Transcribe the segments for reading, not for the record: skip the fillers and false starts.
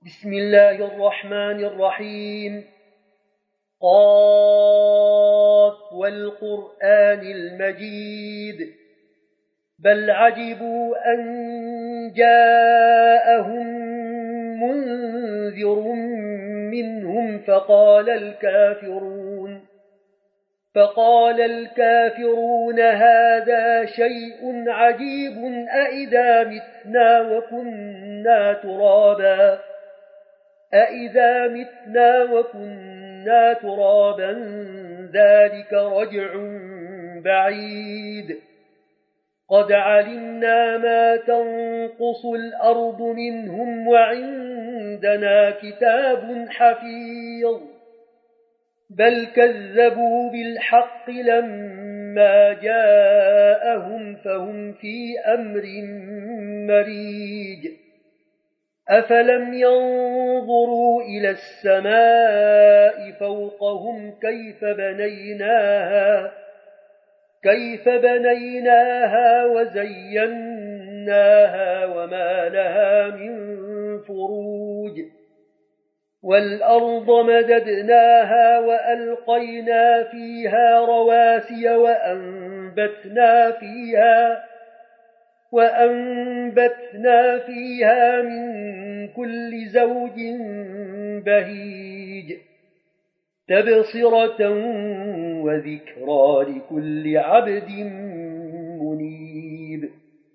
بسم الله الرحمن الرحيم. قاف والقرآن المجيد بل عجبوا أن جاءهم منذر منهم فقال الكافرون هذا شيء عجيب أإذا متنا وكنا ترابا ذلك رجع بعيد قد علمنا ما تنقص الأرض منهم وعندنا كتاب حفيظ بل كذبوا بالحق لما جاءهم فهم في أمر مريج أفلم ينظروا إلى السماء فوقهم كيف بنيناها وزيناها وما لها من فروج والأرض مددناها وألقينا فيها رواسي وأنبتنا فيها من كل زوج بهيج تبصرة وذكرى لكل عبد منيب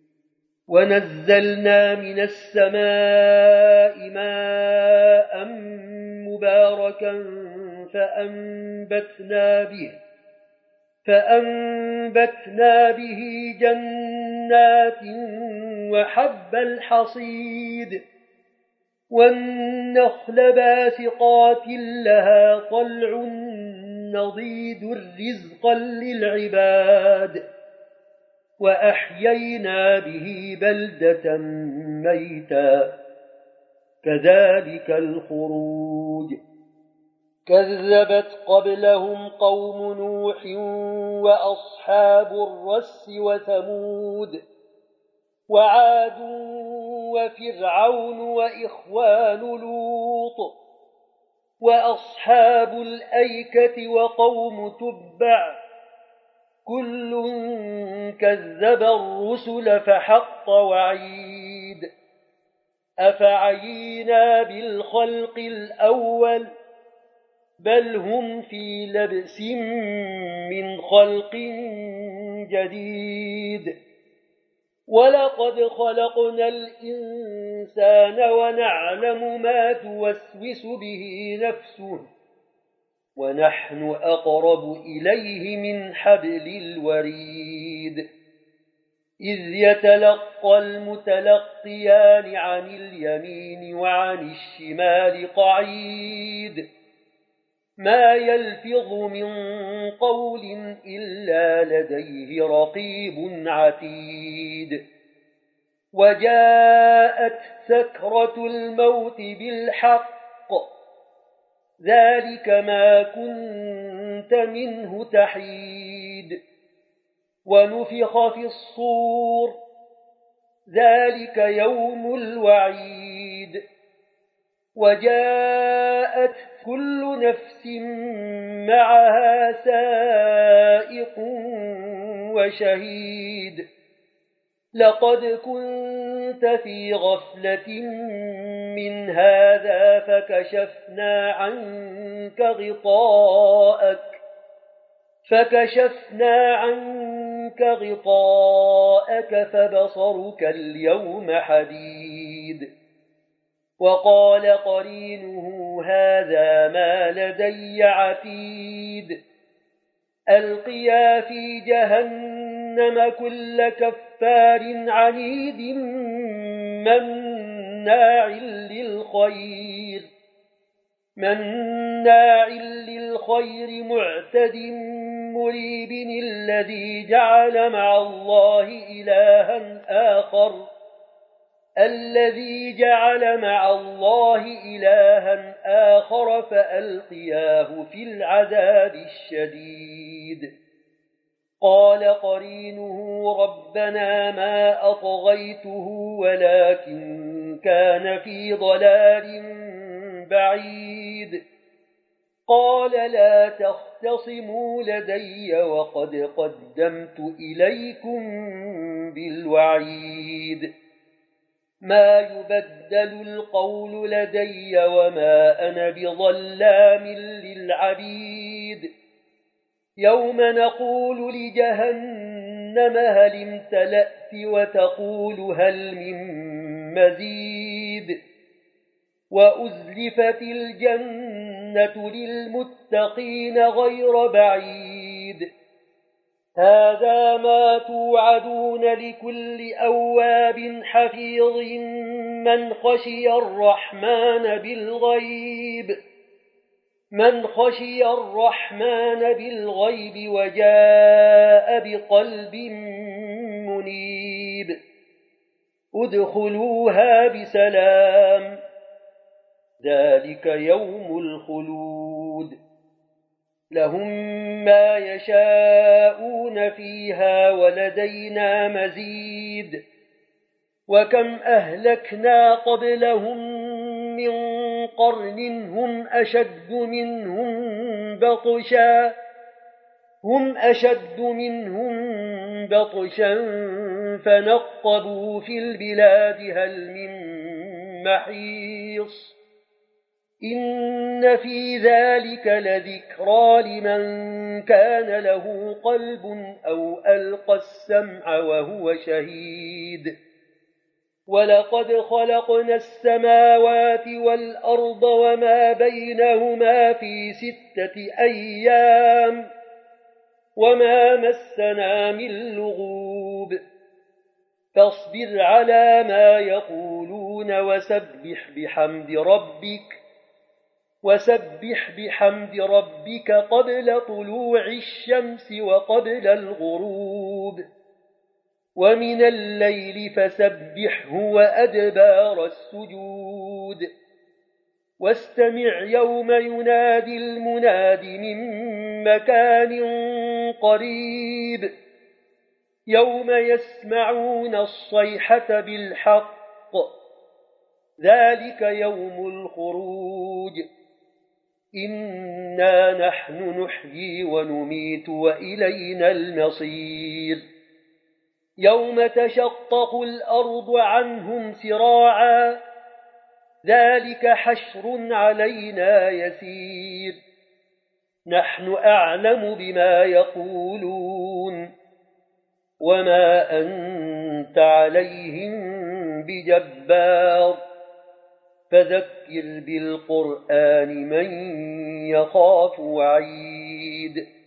ونزلنا من السماء ماء مباركا فأنبتنا به جنات وحب الحصيد والنخل باسقات لها طلع نضيد رزقا للعباد وأحيينا به بلدة ميتا كذلك الخروج كذبت قبلهم قوم نوح وأصحاب الرس وثمود وعاد وفرعون وإخوان لوط وأصحاب الأيكة وقوم تبع كل كذب الرسل فحق وعيد أفعينا بالخلق الأول بل هم في لبس من خلق جديد ولقد خلقنا الإنسان ونعلم ما توسوس به نفسه ونحن أقرب إليه من حبل الوريد إذ يتلقى المتلقيان عن اليمين وعن الشمال قعيد ما يلفظ من قول إلا لديه رقيب عتيد وجاءت سكرة الموت بالحق ذلك ما كنت منه تحيد ونفخ في الصور ذلك يوم الوعيد وجاءت كل نفس معها سائق وشهيد لقد كنت في غفلة من هذا فكشفنا عنك غطاءك فبصرك اليوم حديد وقال قرينه هذا ما لدي عتيد ألقيا في جهنم كل كفار عنيد مناع للخير معتد مريب الذي جعل مع الله إلها آخر فألقياه في العذاب الشديد قال قرينه ربنا ما أطغيته ولكن كان في ضلال بعيد قال لا تختصموا لدي وقد قدمت إليكم بالوعيد ما يبدل القول لدي وما أنا بظلام للعبيد يوم نقول لجهنم هل امتلأت وتقول هل من مزيد وأزلفت الجنة للمتقين غير بعيد هذا ما توعدون لكل أواب حفيظ من خشي الرحمن بالغيب وجاء بقلب منيب ادخلوها بسلام ذلك يوم الخلود لهم ما يشاءون فيها ولدينا مزيد وكم أهلكنا قبلهم من قرن هم أشد منهم بطشا فنقبوا في البلاد هل من محيص إن في ذلك لذكرى لمن كان له قلب أو ألقى السمع وهو شهيد ولقد خلقنا السماوات والأرض وما بينهما في 6 أيام وما مسنا من لغوب فاصبر على ما يقولون وسبح بحمد ربك قبل طلوع الشمس وقبل الغروب ومن الليل فسبحه وأدبار السجود واستمع يوم ينادي المناد من مكان قريب يوم يسمعون الصيحة بالحق ذلك يوم الخروج إنا نحن نحيي ونميت وإلينا المصير يوم تشقق الأرض عنهم سراعا ذلك حشر علينا يسير نحن أعلم بما يقولون وما أنت عليهم بجبار فذكر بالقرآن من يخاف وعيد